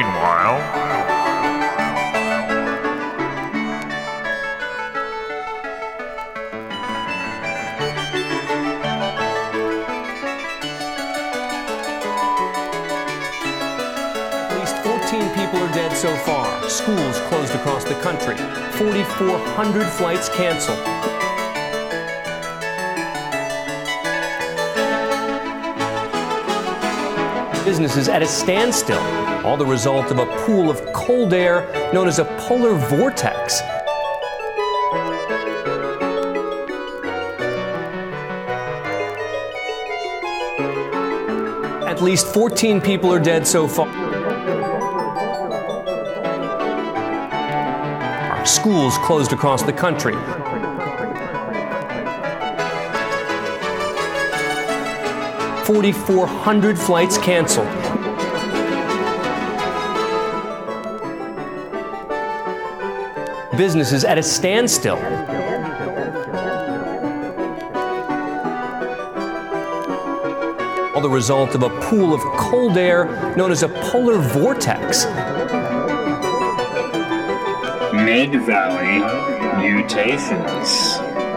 Meanwhile, at least 14 people are dead so far. Schools closed across the country. 4,400 flights canceled. Businesses at a standstill, all the result of a pool of cold air known as a polar vortex. At least 14 people are dead so far. Schools closed across the country. $4,400 flights canceled. Businesses at a standstill. All the result of a pool of cold air known as a polar vortex. Mid-Valley Mutations.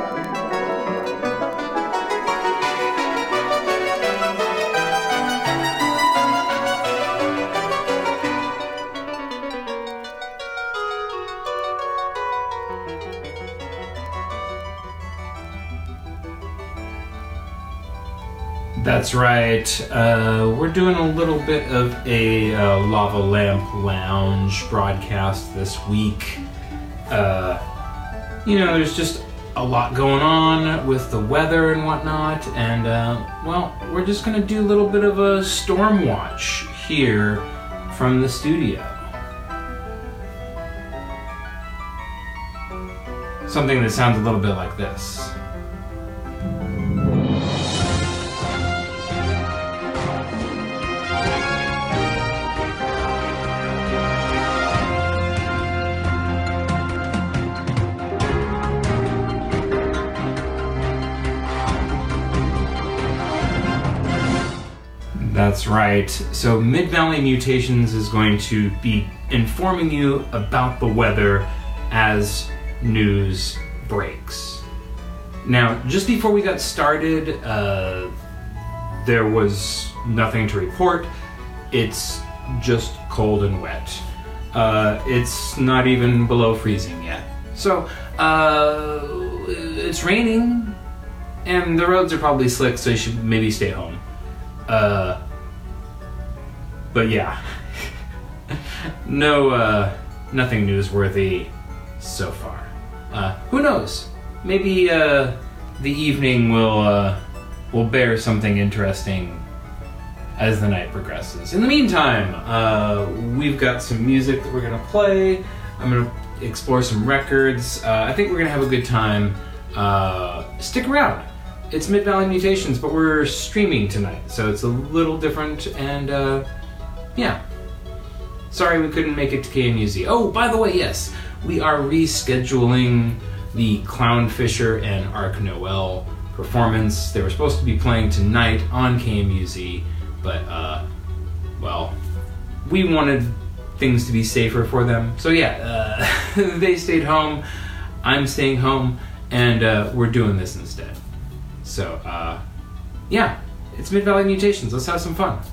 That's right. We're doing a little bit of a Lava Lamp Lounge broadcast this week. There's just a lot going on with the weather and whatnot, and we're just gonna do a little bit of a storm watch here from the studio. Something that sounds a little bit like this. That's right. So Mid-Valley Mutations is going to be informing you about the weather as news breaks. Now, just before we got started, there was nothing to report. It's just cold and wet. It's not even below freezing yet. So, it's raining, and the roads are probably slick, so you should maybe stay home. But yeah, nothing newsworthy so far. Who knows? Maybe the evening will bear something interesting as the night progresses. In the meantime, we've got some music that we're gonna play. I'm gonna explore some records. I think we're gonna have a good time. Stick around. It's Mid-Valley Mutations, but we're streaming tonight, so it's a little different, and yeah. Sorry we couldn't make it to KMUZ. Oh, by the way, yes, we are rescheduling the Clownfisher and Ark Noel performance. They were supposed to be playing tonight on KMUZ, but, we wanted things to be safer for them. So yeah, they stayed home, I'm staying home, and we're doing this instead. So, yeah, it's Mid-Valley Mutations. Let's have some fun.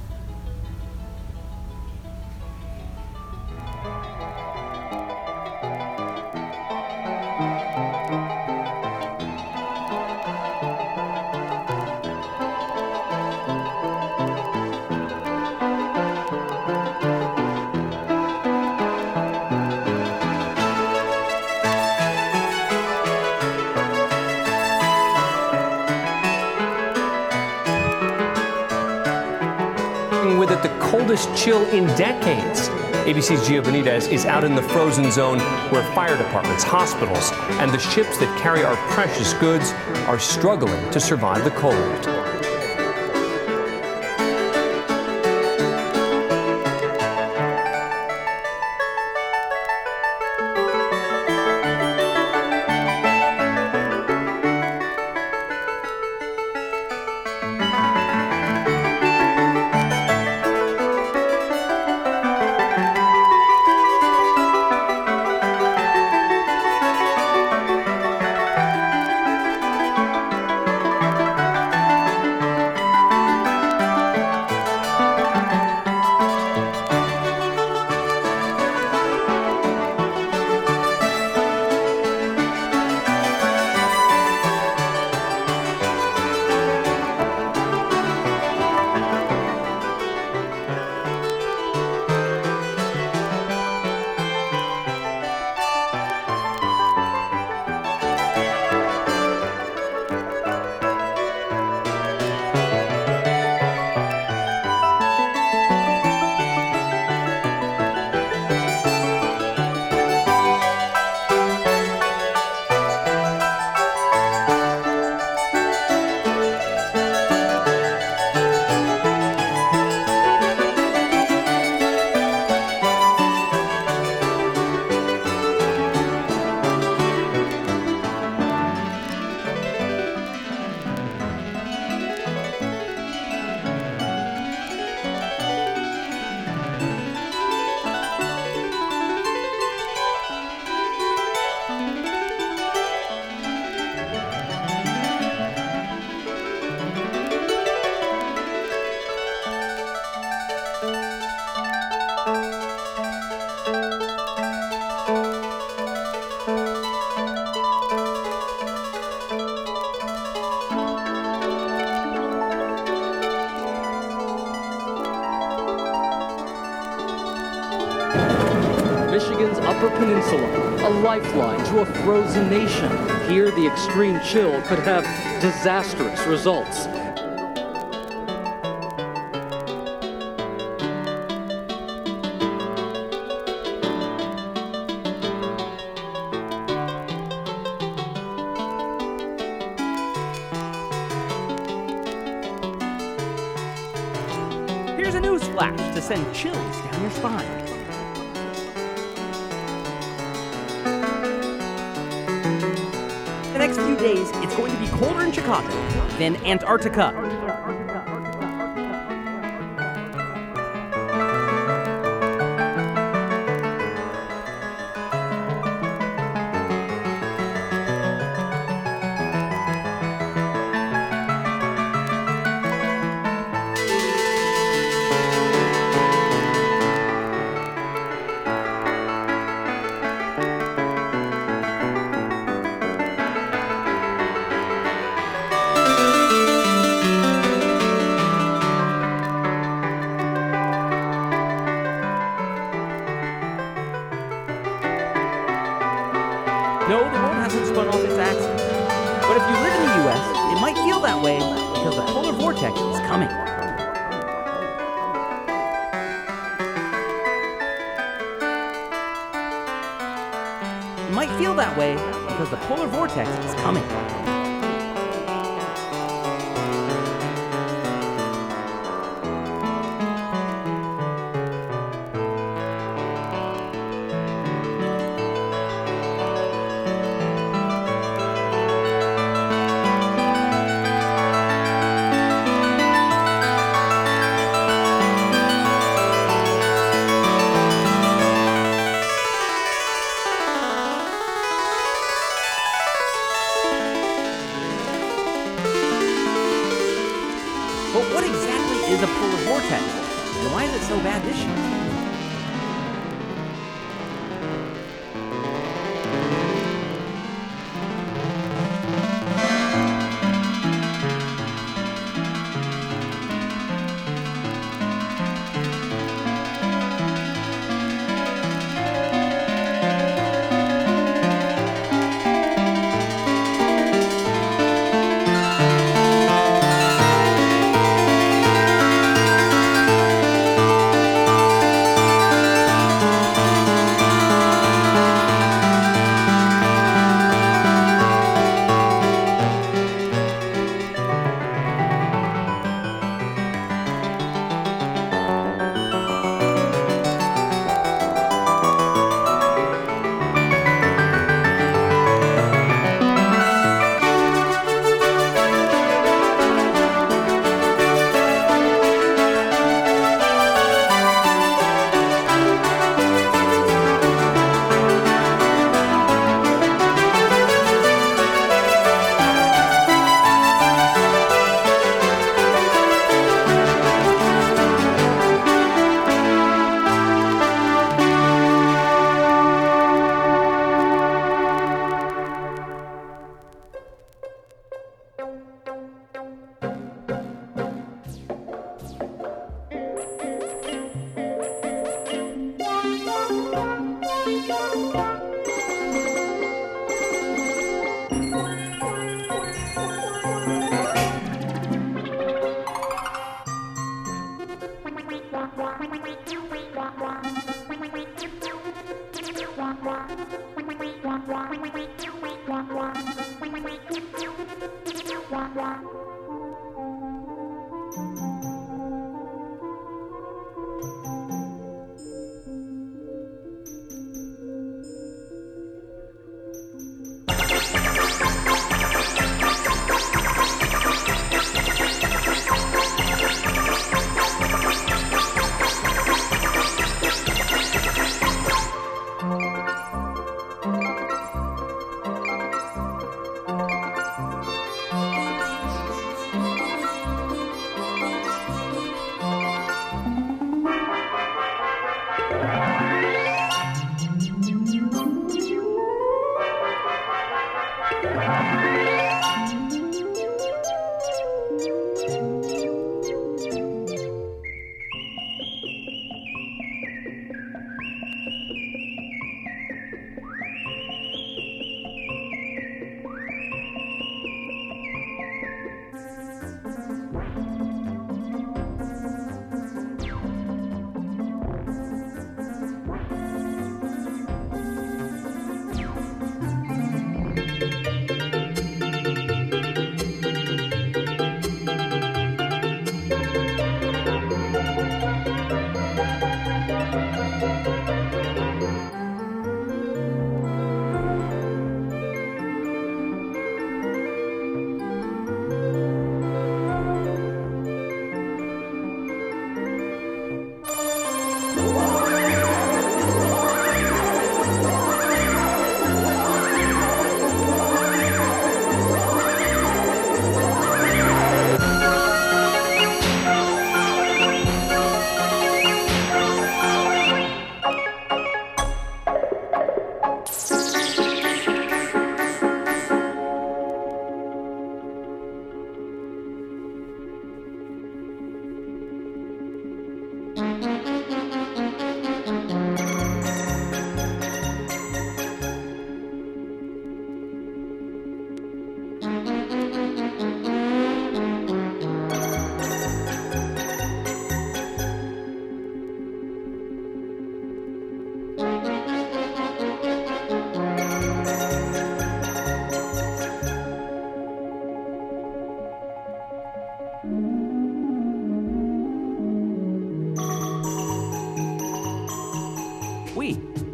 With it, the coldest chill in decades. ABC's Gio Benitez is out in the frozen zone where fire departments, hospitals, and the ships that carry our precious goods are struggling to survive the cold. Michigan's Upper Peninsula, a lifeline to a frozen nation. Here, the extreme chill could have disastrous results. Here's a news flash to send chills down your spine. The next few days, it's going to be colder in Chicago than Antarctica. No, the world hasn't spun off its axis. But if you live in the U.S., it might feel that way because the polar vortex is coming. It might feel that way because the polar vortex is coming. But what exactly is a polar vortex? And why is it so bad this year?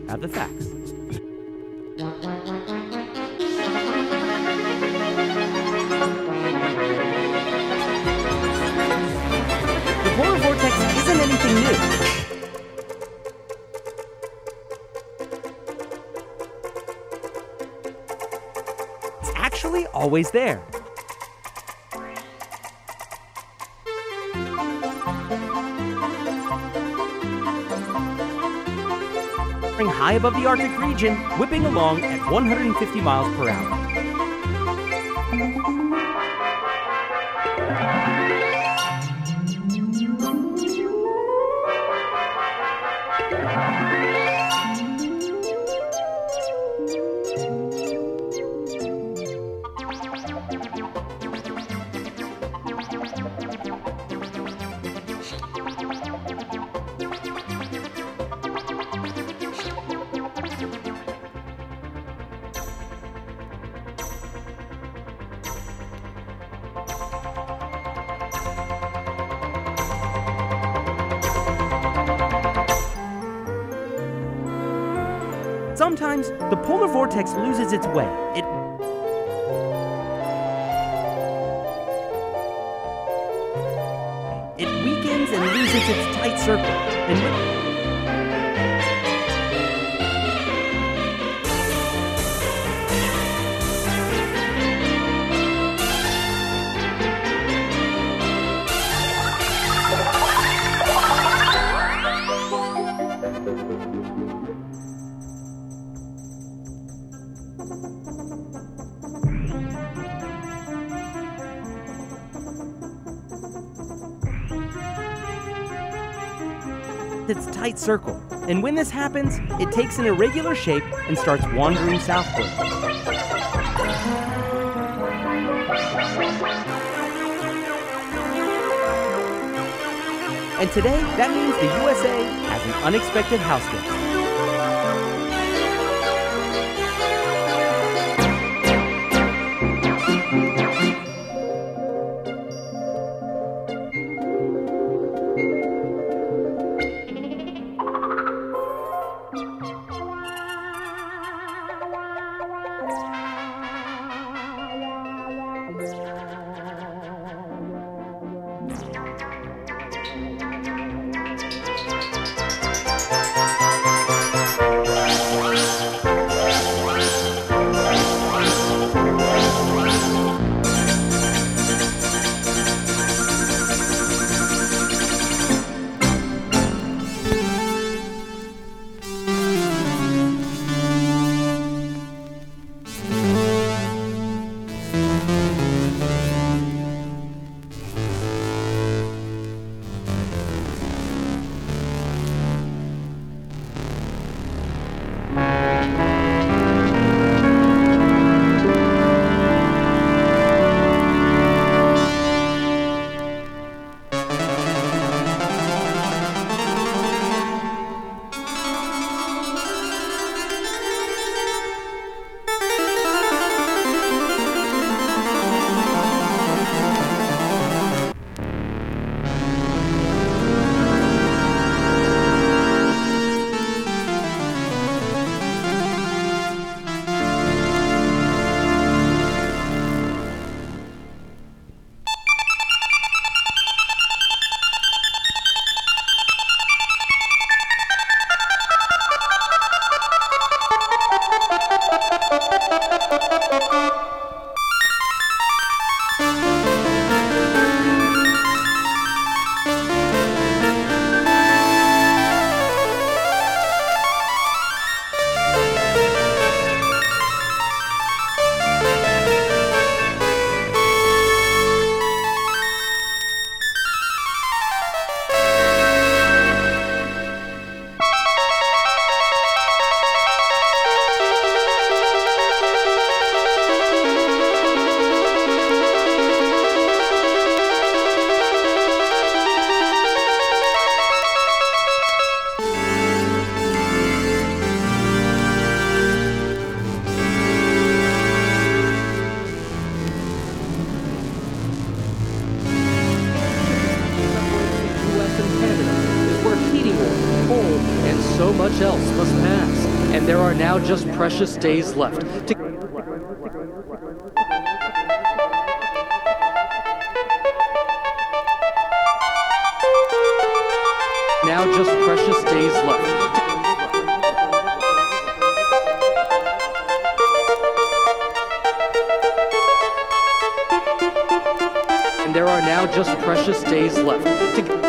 have the facts. The polar vortex isn't anything new. It's actually always there. High above the Arctic region, whipping along at 150 miles per hour. Sometimes, the polar vortex loses its way. It weakens and loses its tight circle. And its tight circle. And when this happens, it takes an irregular shape and starts wandering southward. And today, that means the USA has an unexpected house guest. so much else must pass. And there are now just precious days left to now just precious days left. And there are now just precious days left to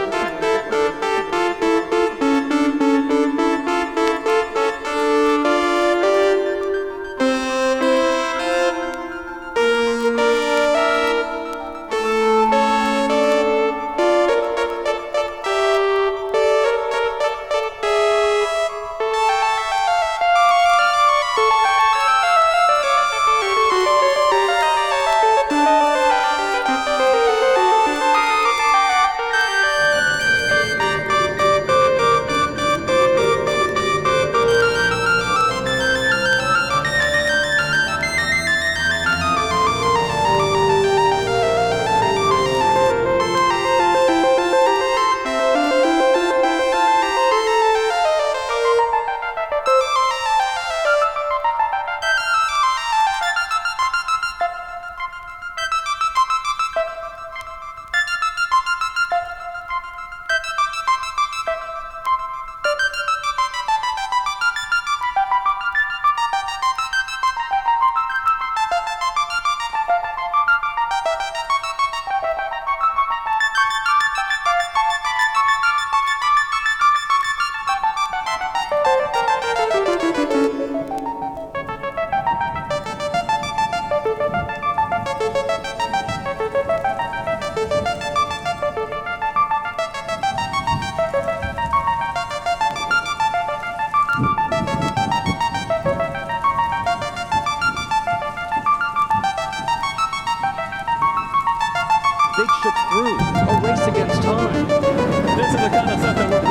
big ship through, a race against time. This is the kind of stuff that we're...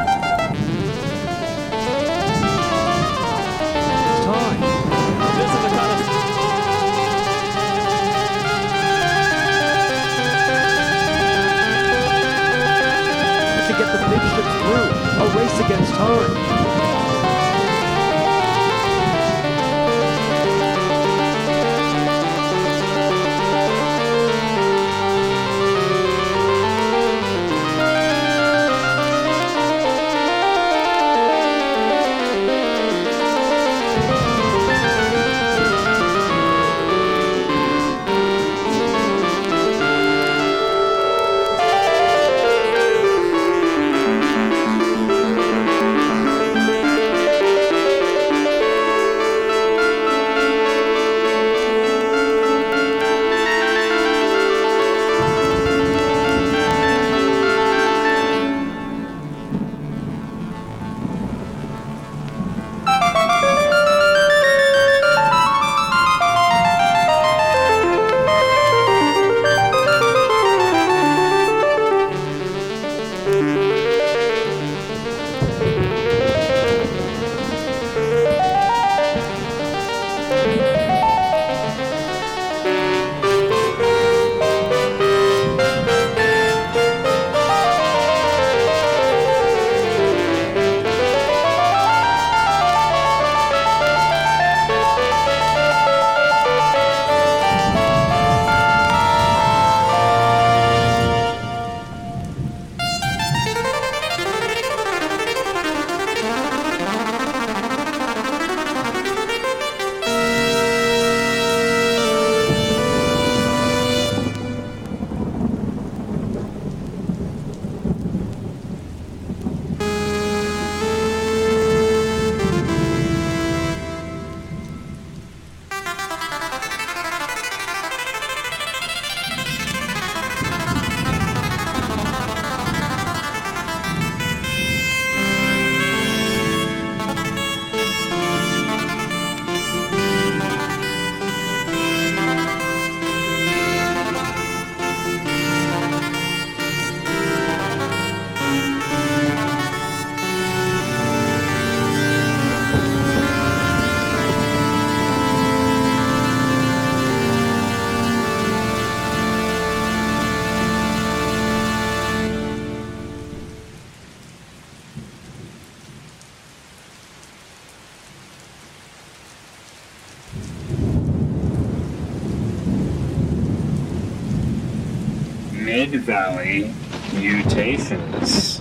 Time. This is the kind of... To get the big ship through, a race against time. Mid-Valley Mutations.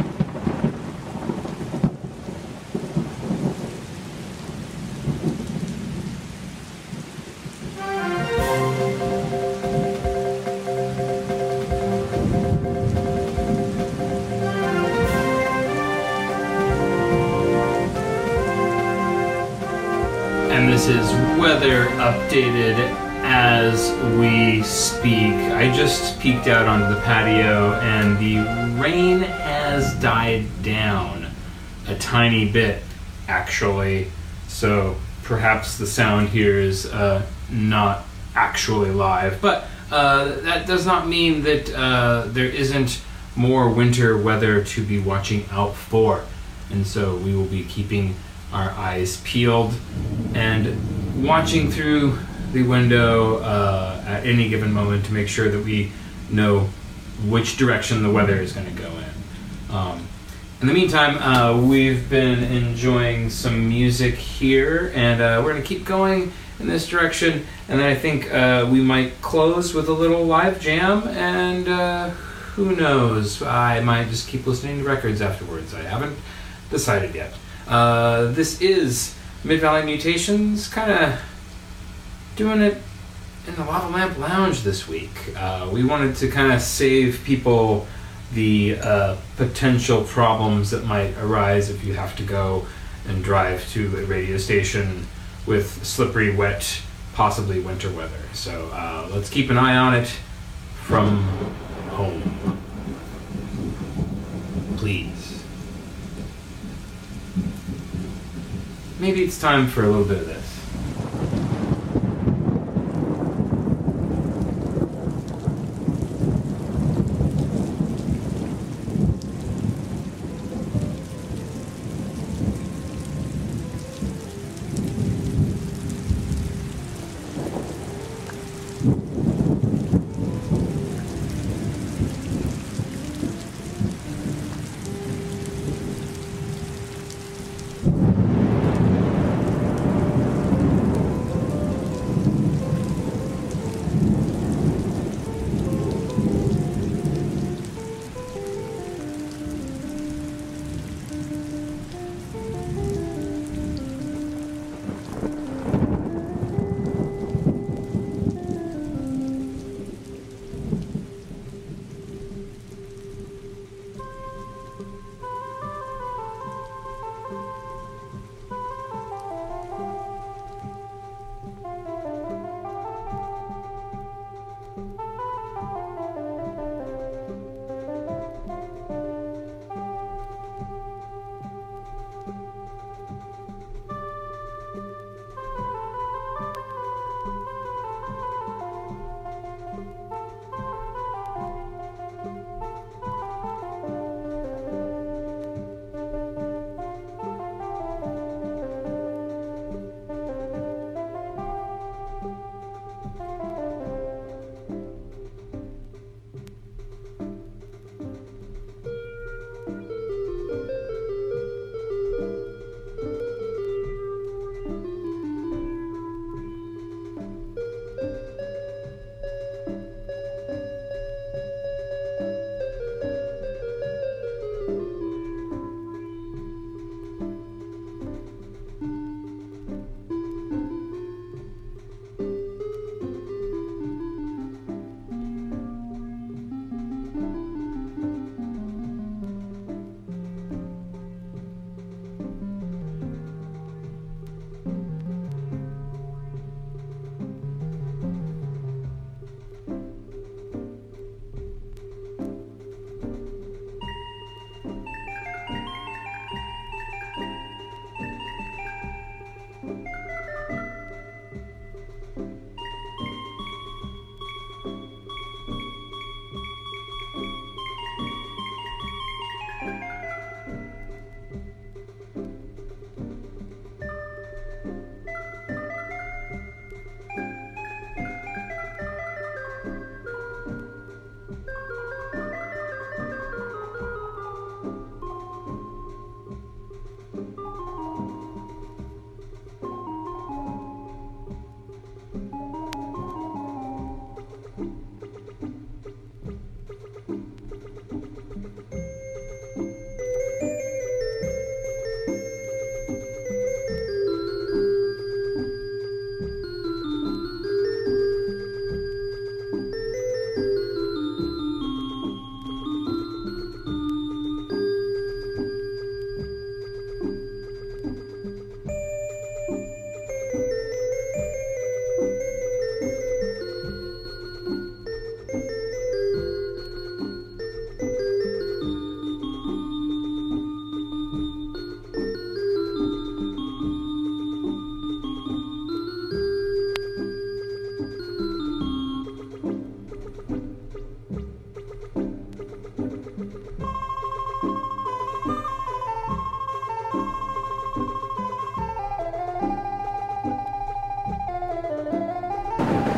And this is weather updated as we speak. I just peeked out onto the patio and the rain has died down a tiny bit, actually. So perhaps the sound here is not actually live. But that does not mean that there isn't more winter weather to be watching out for. And so we will be keeping our eyes peeled and watching through the window at any given moment to make sure that we know which direction the weather is going to go in. In the meantime, we've been enjoying some music here, and we're going to keep going in this direction, and then I think we might close with a little live jam, and who knows, I might just keep listening to records afterwards. I haven't decided yet. This is Mid-Valley Mutations, kind of doing it in the Lava Lamp Lounge this week. We wanted to kind of save people the potential problems that might arise if you have to go and drive to a radio station with slippery, wet, possibly winter weather. So let's keep an eye on it from home. Please. Maybe it's time for a little bit of this.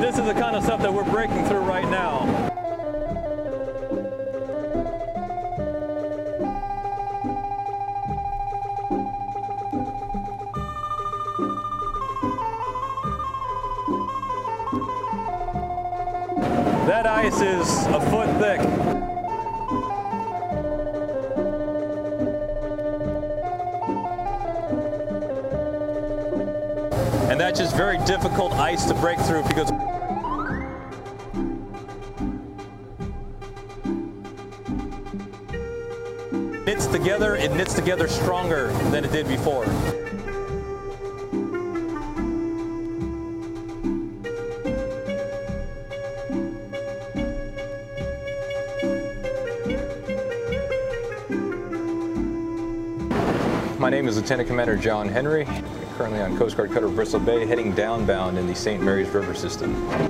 This is the kind of stuff that we're breaking through right now. That ice is a foot thick. And that's just very difficult ice to break through because it knits together stronger than it did before. My name is Lieutenant Commander John Henry. I'm currently on Coast Guard Cutter Bristol Bay, heading downbound in the St. Mary's River system.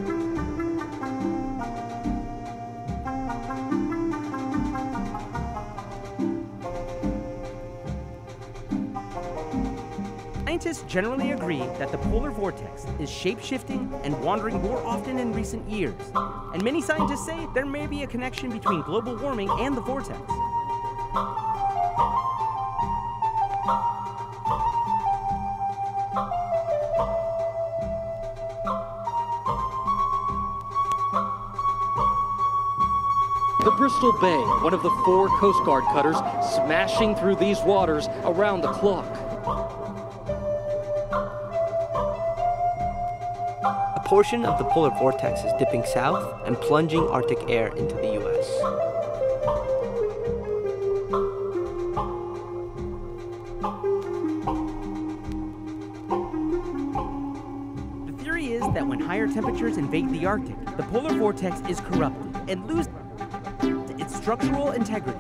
Scientists generally agree that the polar vortex is shape-shifting and wandering more often in recent years. And many scientists say there may be a connection between global warming and the vortex. The Bristol Bay, one of the 4 Coast Guard cutters smashing through these waters around the clock. A portion of the polar vortex is dipping south and plunging Arctic air into the U.S. The theory is that when higher temperatures invade the Arctic, the polar vortex is corrupted and loses its structural integrity.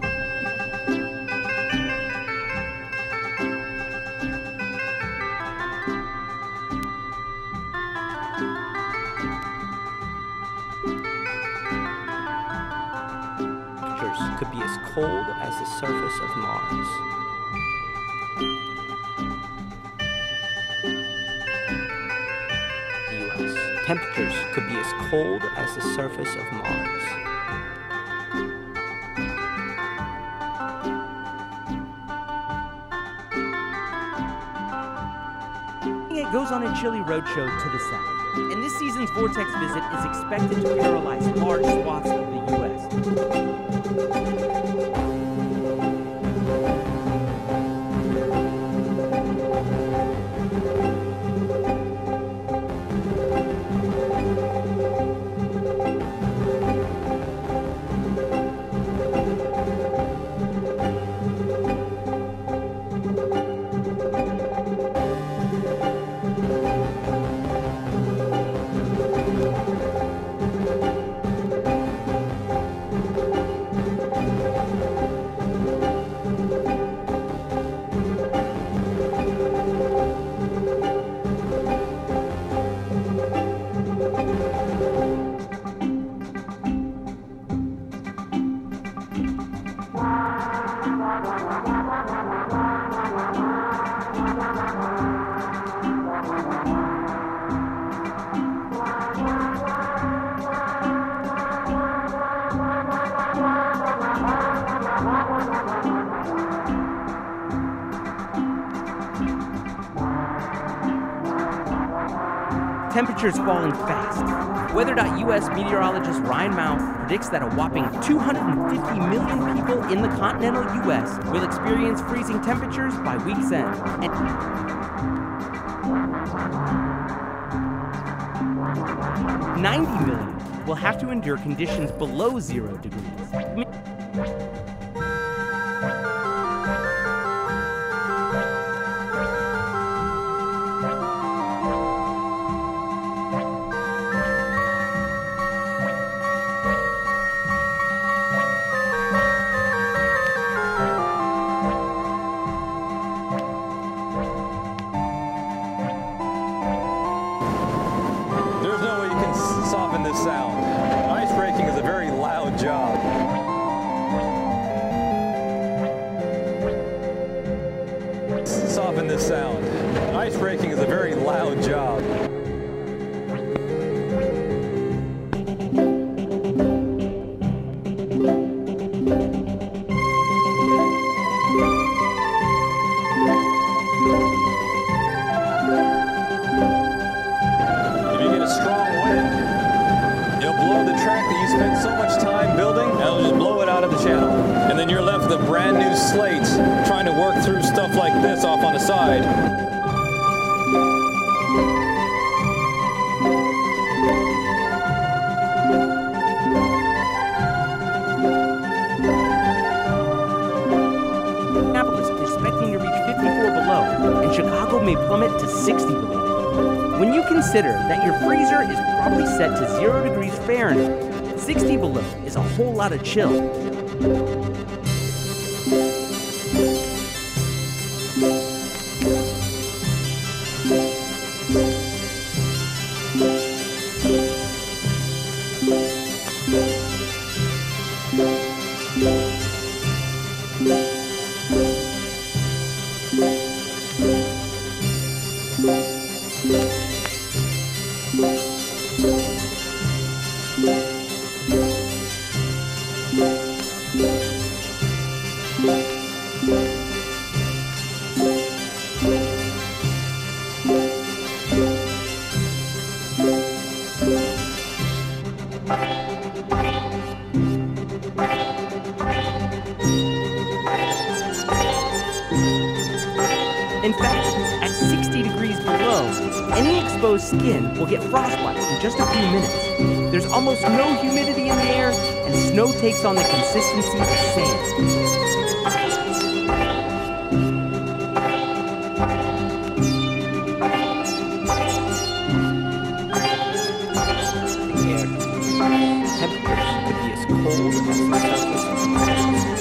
Could be as cold as the surface of Mars. The U.S. Temperatures could be as cold as the surface of Mars. It goes on a chilly roadshow to the south, and this season's vortex visit is expected to paralyze large swaths of the U.S. Temperatures falling fast. Weather.US meteorologist Ryan Mouth predicts that a whopping 250 million people in the continental US will experience freezing temperatures by week's end. And 90 million will have to endure conditions below 0 degrees. Soften this sound. Ice breaking is a very loud job. Soften this sound. Ice breaking is a very loud job. spent so much time building, and it'll just blow it out of the channel. And then you're left with a brand new slate trying to work through stuff like this off on the side. Minneapolis is expecting to reach 54 below, and Chicago may plummet to 60 below. When you consider that your freezer is probably set to 0 degrees Fahrenheit, 60 below is a whole lot of chill. In fact, at 60 degrees below, any exposed skin will get frostbite in just a few minutes. There's almost no humidity in the air, and snow takes on the consistency of sand. Temperatures could be as cold as the surface of Mars.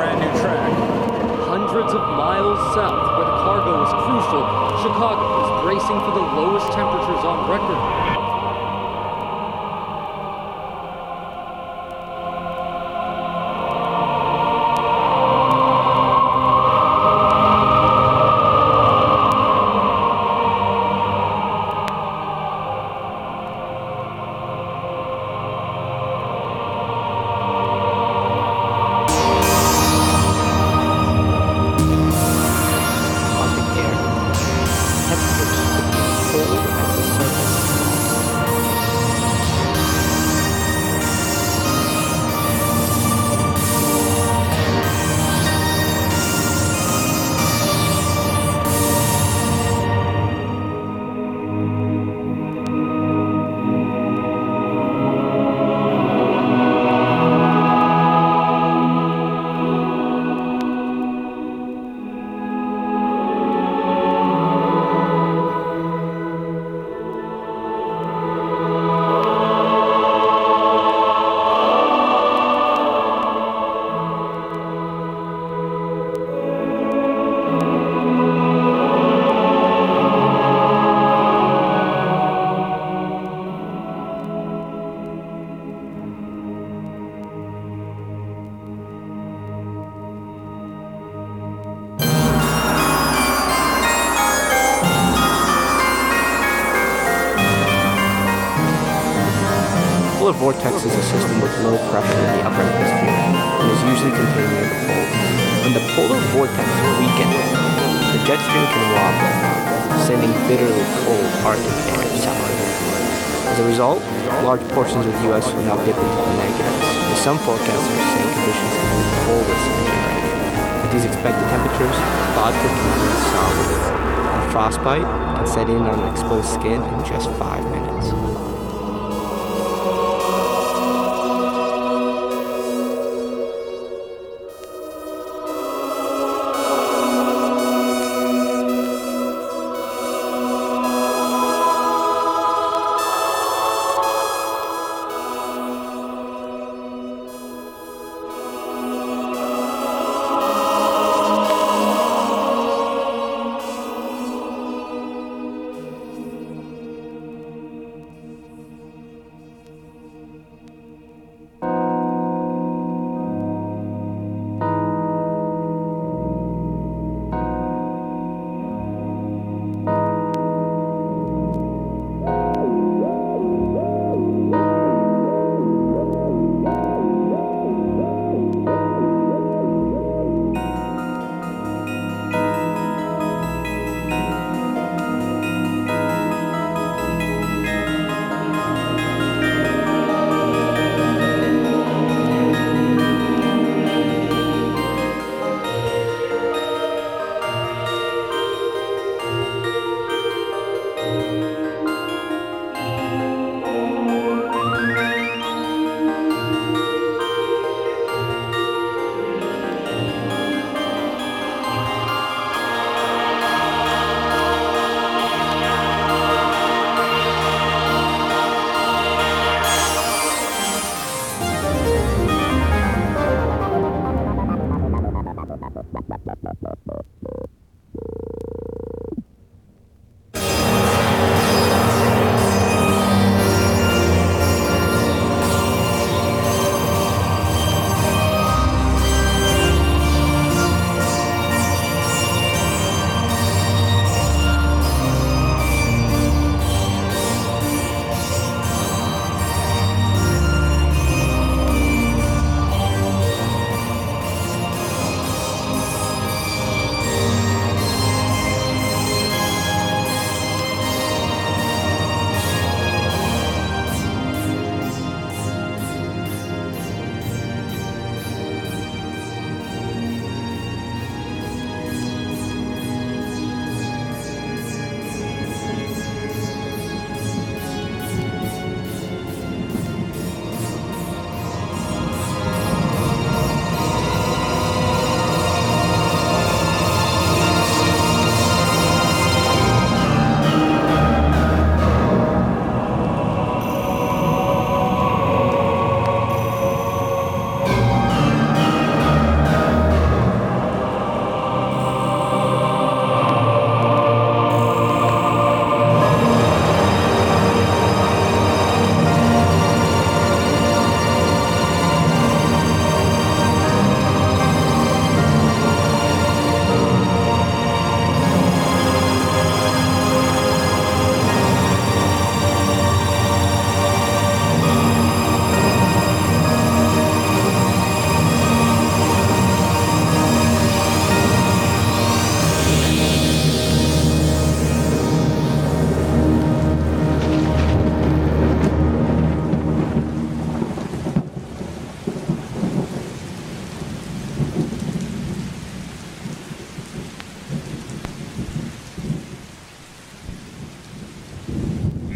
brand new track. Hundreds of miles south, where the cargo is crucial, Chicago is bracing for the lowest temperatures on record. Polar vortex is a system with low pressure in the upper atmosphere and is usually contained near the poles. When the polar vortex weakens, the jet stream can wobble, sending bitterly cold Arctic air south. As a result, large portions of the U.S. will now dip into the negatives, with some forecasters saying conditions can be the coldest in January. At these expected temperatures, vodka can turn solid, and frostbite can set in on exposed skin in just 5 minutes.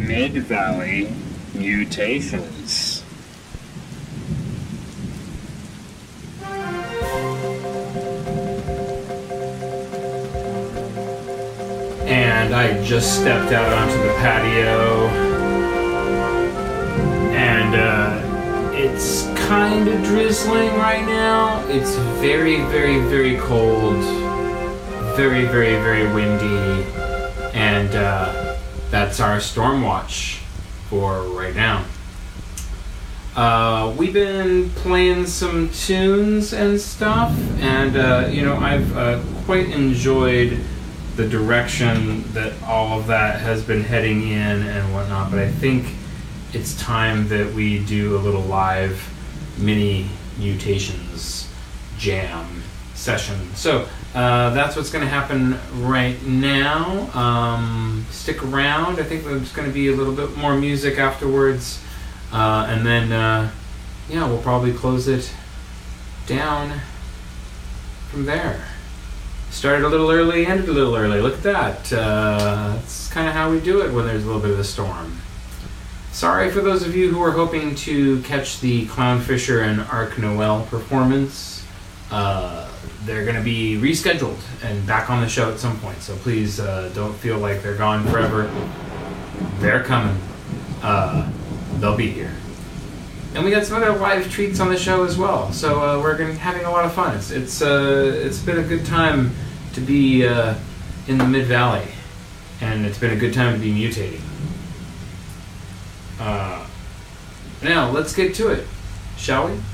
Mid-Valley Mutations. And I just stepped out onto the patio, and it's kind of drizzling right now. It's very, very, very cold, very, very, very windy, and that's our storm watch for right now. We've been playing some tunes and stuff, and I've quite enjoyed the direction that all of that has been heading in and whatnot, but I think it's time that we do a little live mini mutations jam session. So that's what's going to happen right now. Stick around. I think there's going to be a little bit more music afterwards, and then we'll probably close it down from there. Started a little early, ended a little early. Look at that. That's kind of how we do it when there's a little bit of a storm. Sorry for those of you who are hoping to catch the Clownfisher and Ark Noel performance. They're going to be rescheduled and back on the show at some point, so please don't feel like they're gone forever. They're coming. They'll be here. And we got some other live treats on the show as well, so we're having a lot of fun. It's been a good time to be in the Mid-Valley, and it's been a good time to be mutating. Now, let's get to it, shall we?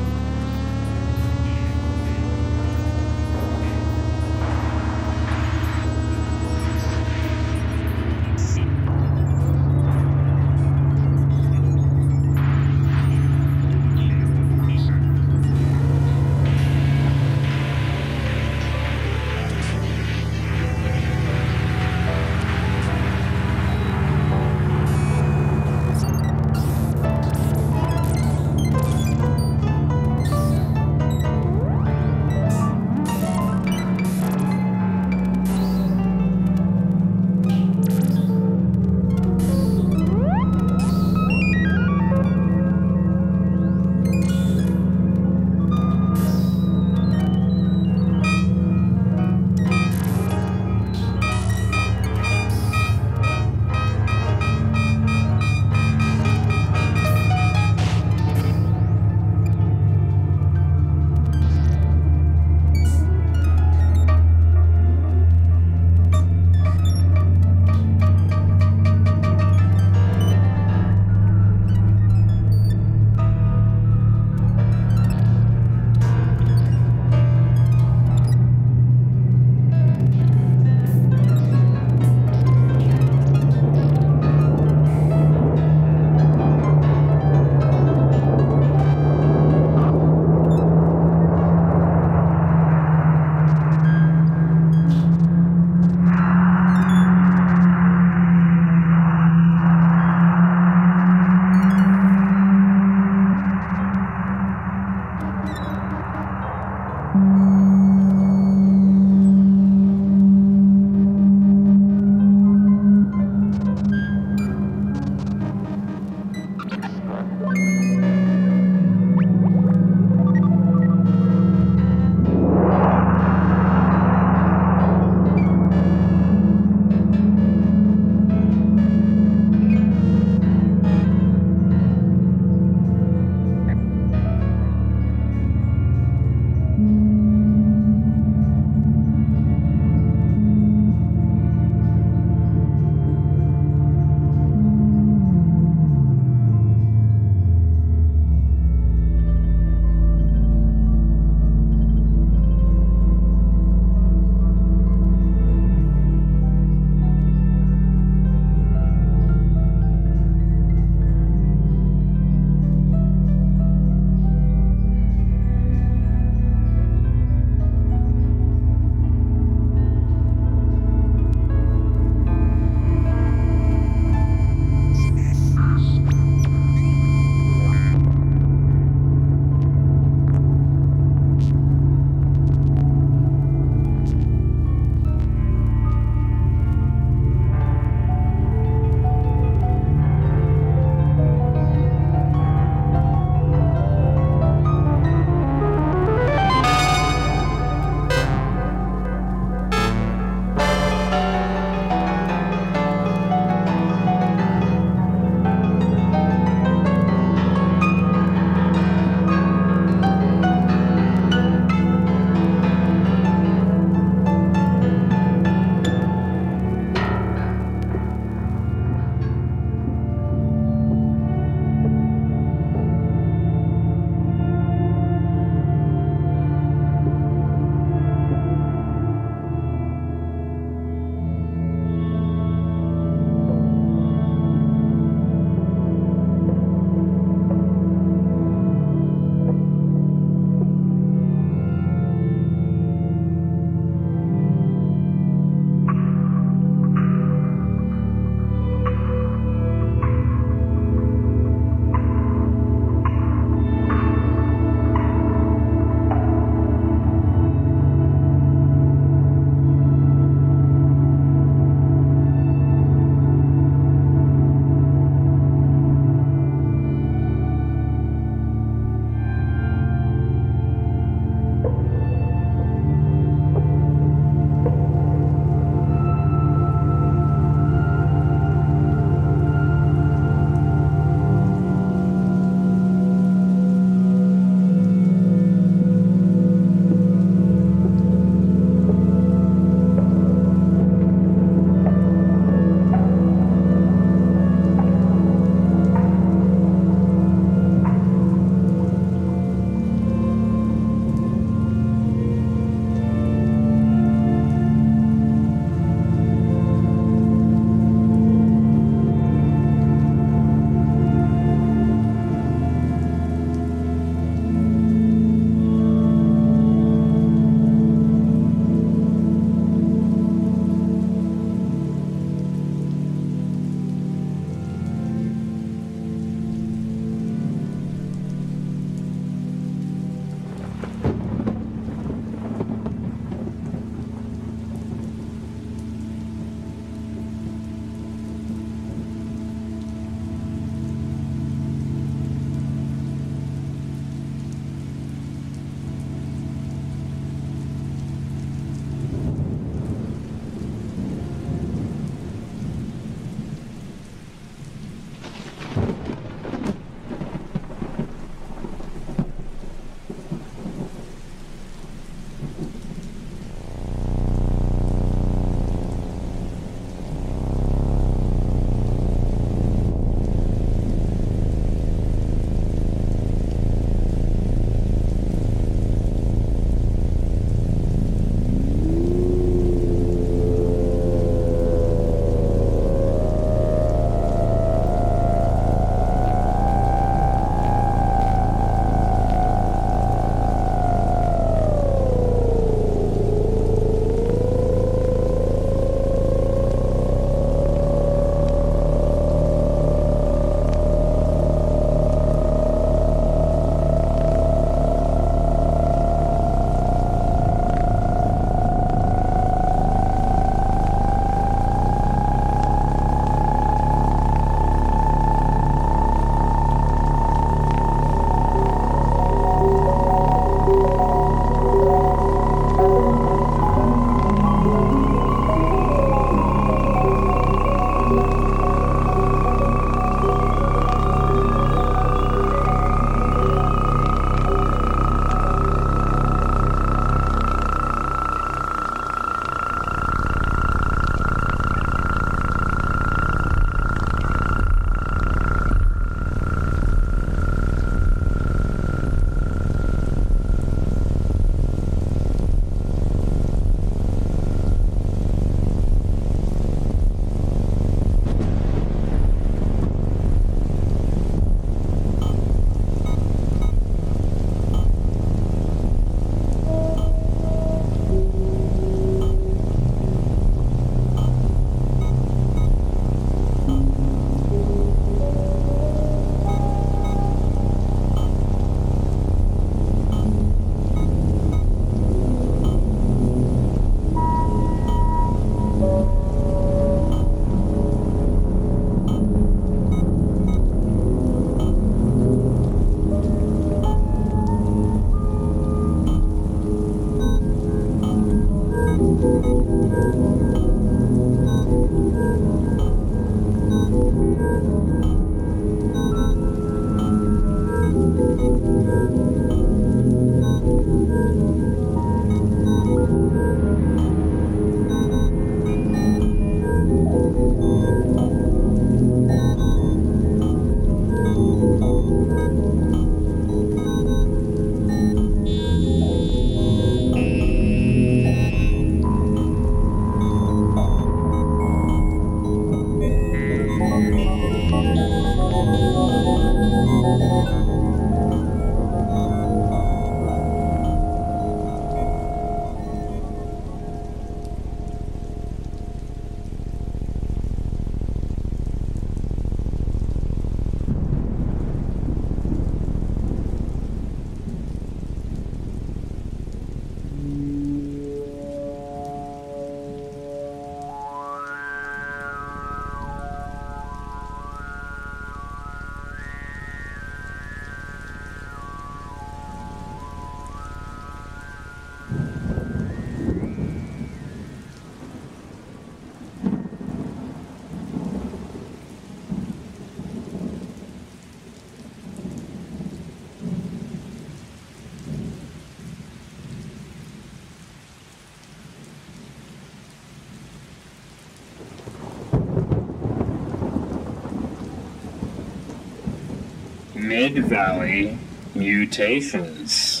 Mid-Valley Mutations.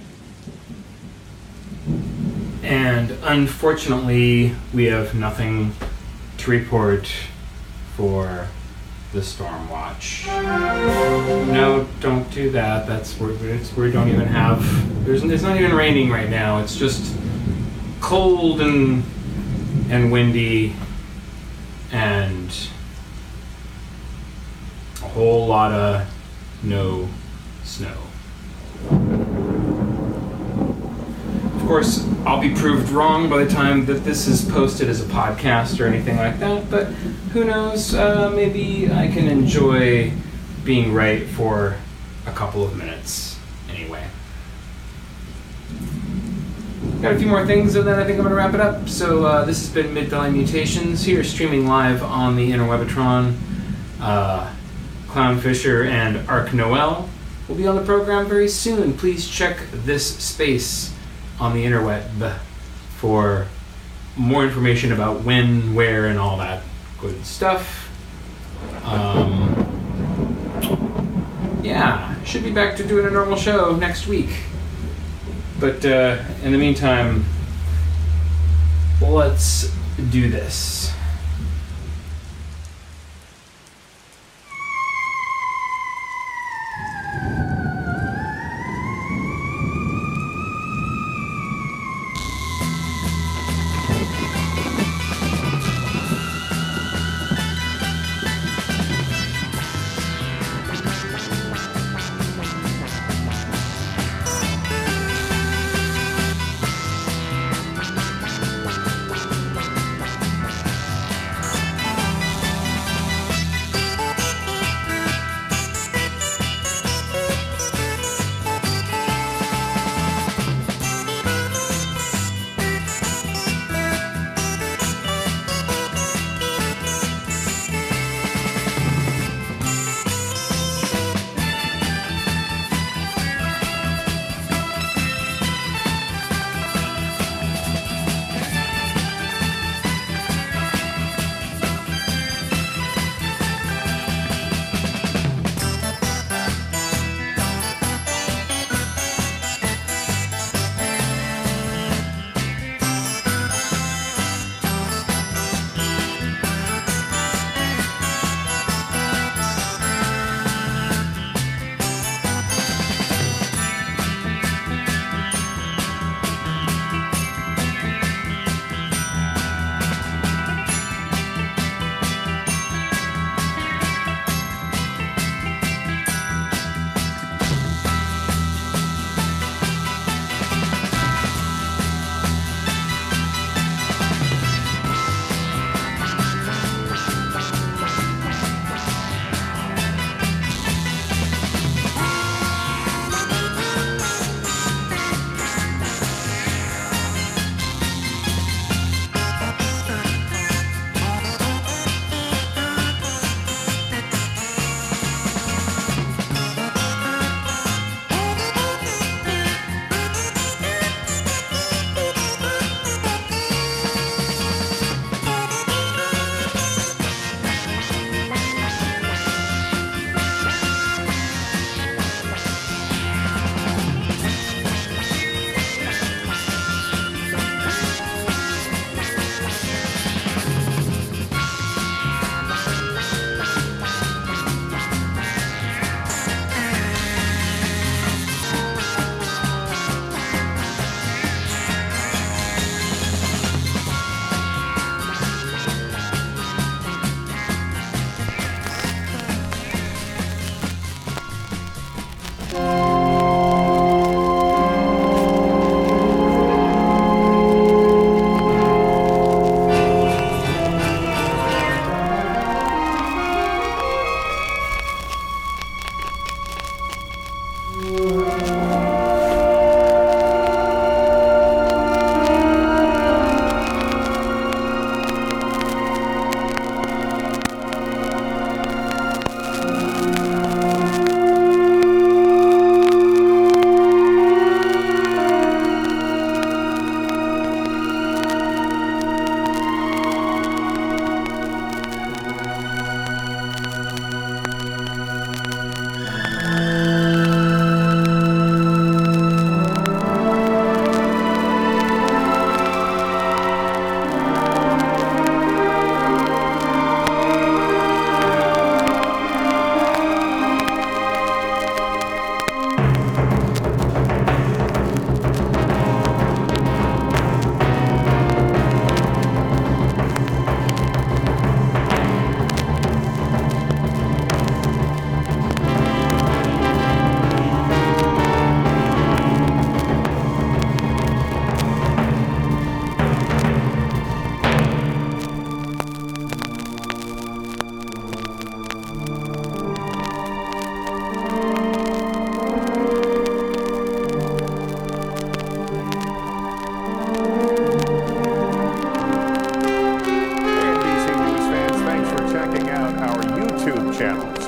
And unfortunately, we have nothing to report for the Storm Watch. No, don't do that. That's where we don't even have. It's not even raining right now. It's just cold and windy and a whole lot of no snow. Of course, I'll be proved wrong by the time that this is posted as a podcast or anything like that, but who knows, maybe I can enjoy being right for a couple of minutes anyway. Got a few more things and then I think I'm going to wrap it up. So this has been Mid-Valley Mutations here, streaming live on the Interwebitron. Clown Fisher and Ark Noel will be on the program very soon. Please check this space on the interweb for more information about when, where, and all that good stuff. Yeah, should be back to doing a normal show next week. But in the meantime, let's do this.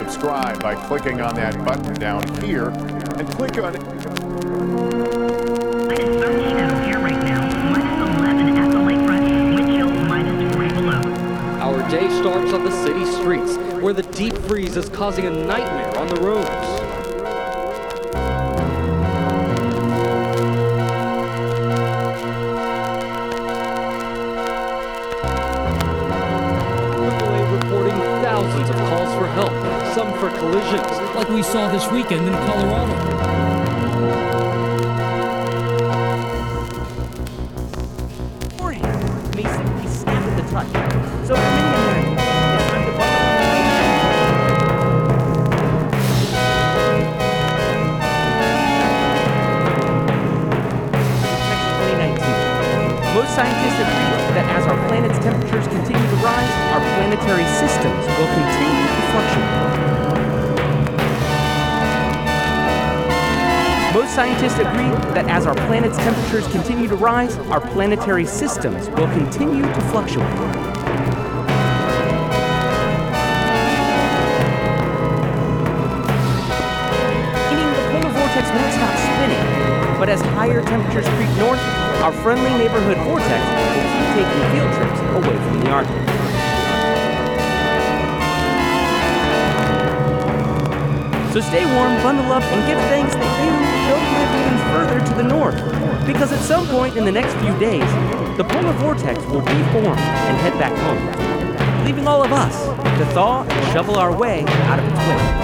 subscribe by clicking on that button down here and click on it. Minus 13 out of here right now. Minus 11 at the lakefront. Wind chill minus 40 below. Our day starts on the city streets, where the deep freeze is causing a nightmare on the roads. Reporting thousands of calls for help, some for collisions, like we saw this weekend in Colorado. Beforehand, may simply snap at the touch. So for many Americans, it's time to buckle. 2019. Most scientists agree that as our planet's temperatures continue to rise, our planetary systems will continue to fluctuate. Most scientists agree that as our planet's temperatures continue to rise, our planetary systems will continue to fluctuate. Meaning the polar vortex won't stop spinning, but as higher temperatures creep north, our friendly neighborhood vortex will keep taking field trips away from the Arctic. So stay warm, bundle up, and give thanks that you don't live even further to the north. Because at some point in the next few days, the polar vortex will reform and head back home, leaving all of us to thaw and shovel our way out of its way.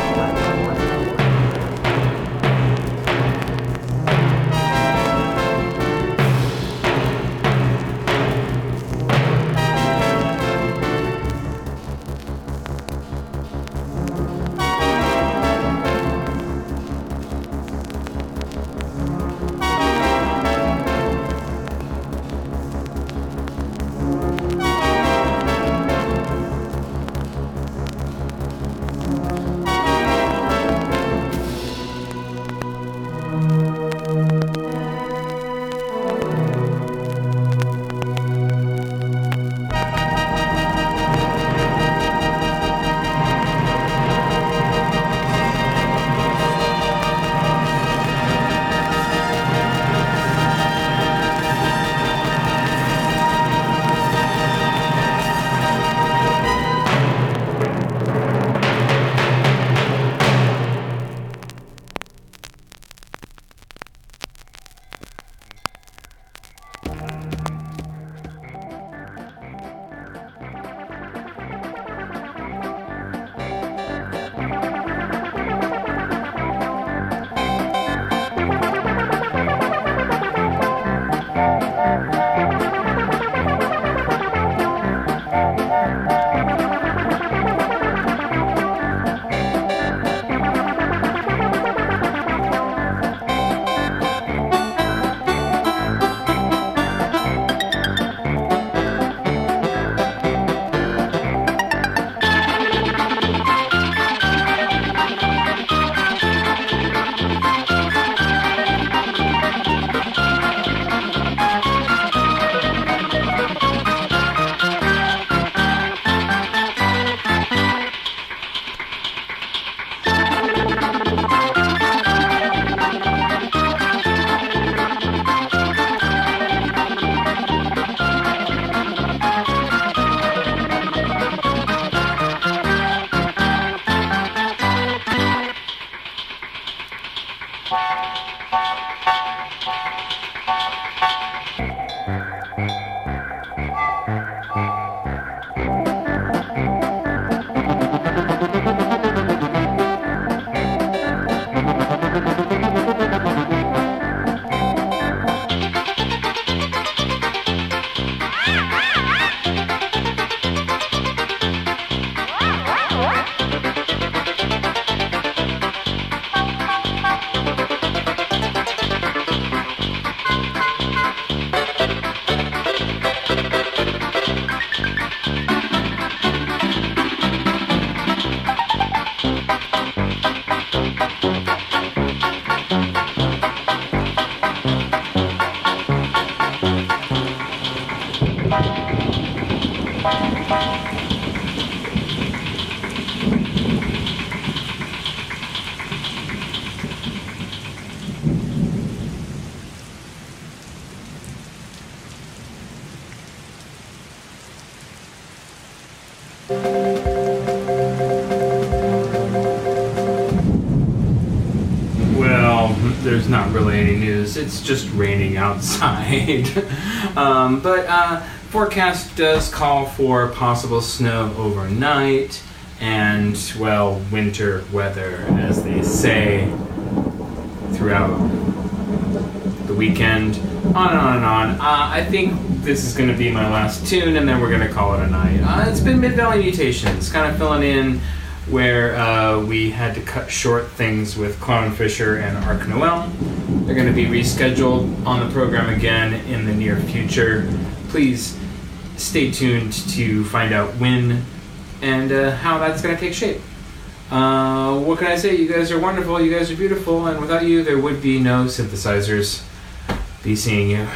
Well, there's not really any news. It's just raining outside. But forecast does call for possible snow overnight and, well, winter weather, as they say, throughout the weekend. On and on and on. I think this is going to be my last tune, and then we're going to call it a night. It's been Mid-Valley Mutations, kind of filling in where we had to cut short things with Clown Fisher and Ark Noel. They're going to be rescheduled on the program again in the near future. Please stay tuned to find out when and how that's going to take shape. What can I say? You guys are wonderful, you guys are beautiful, and without you there would be no synthesizers. Be seeing you.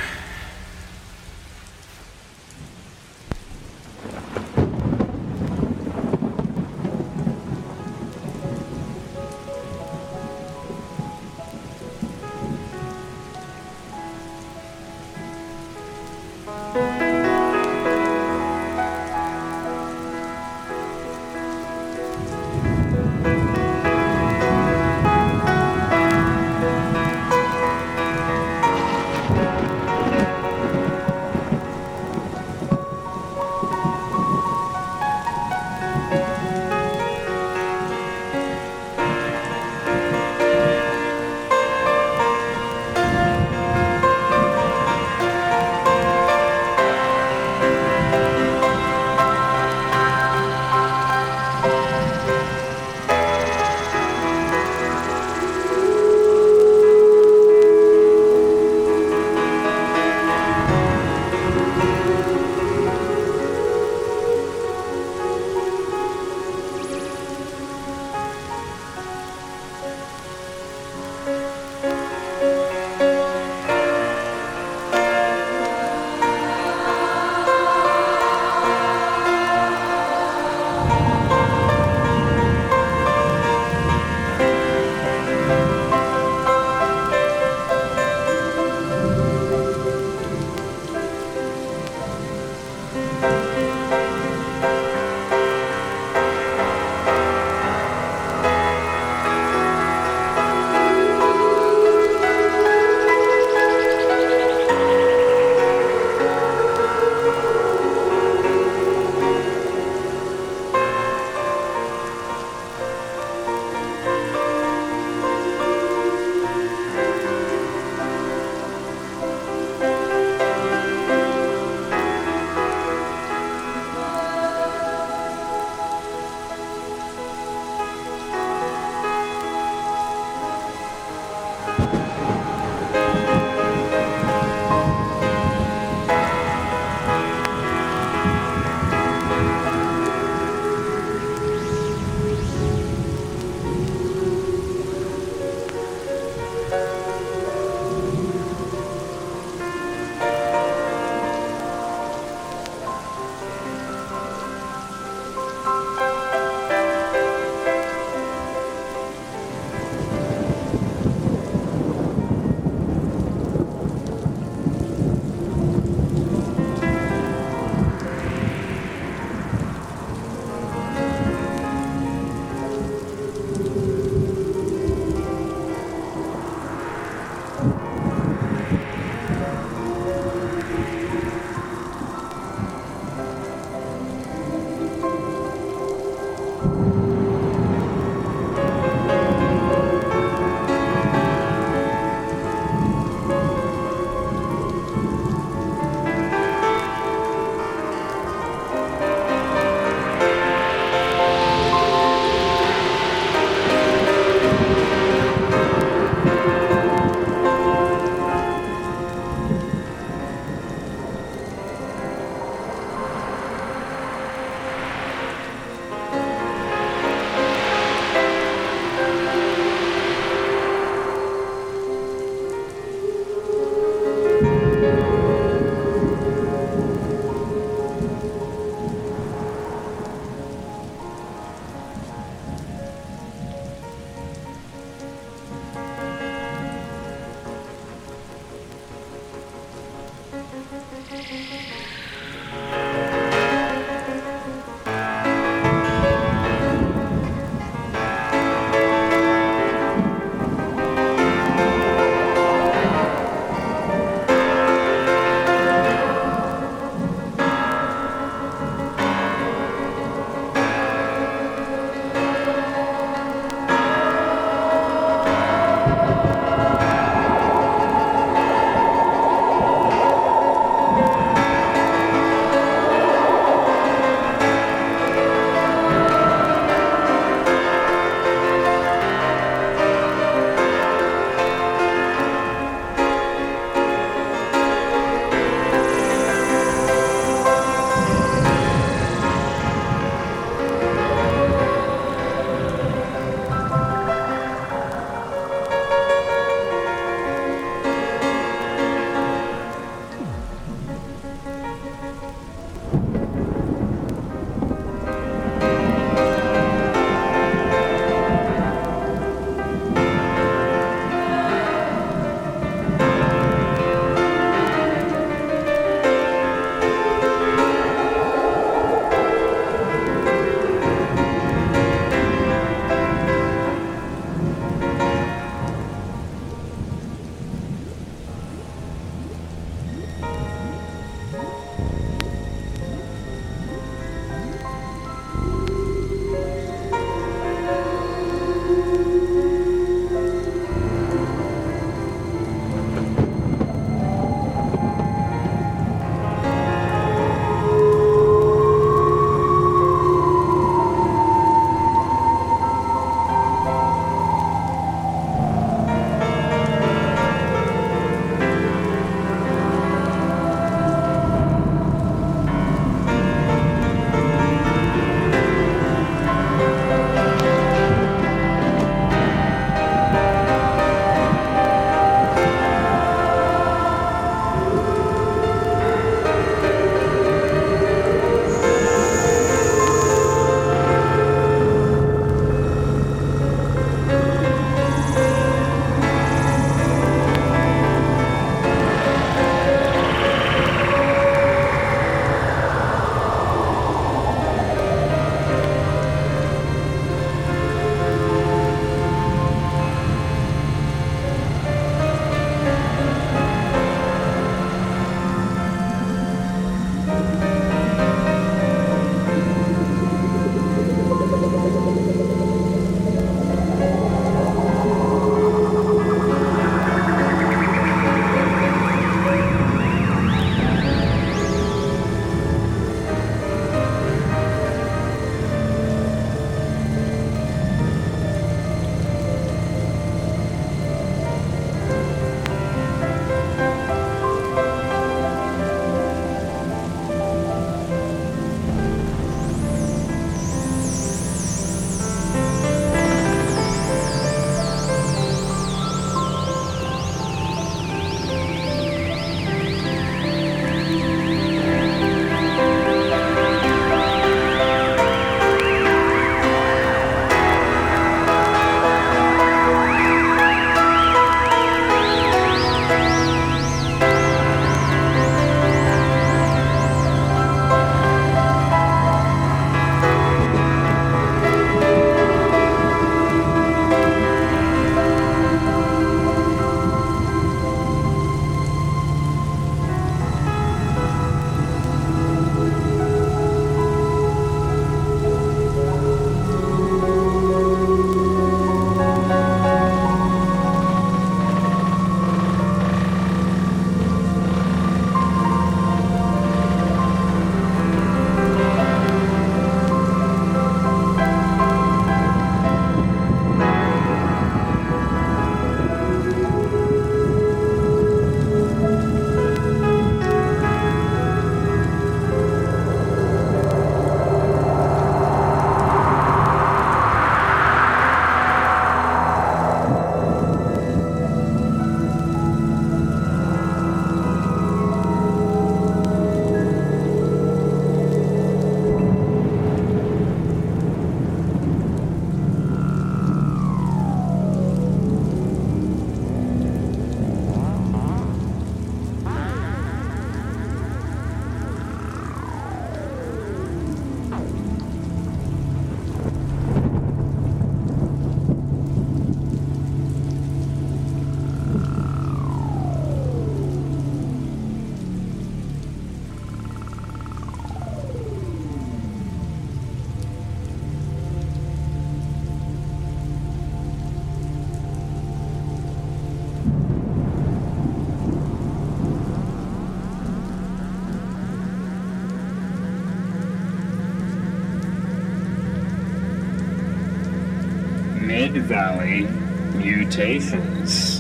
Mid-Valley Mutations.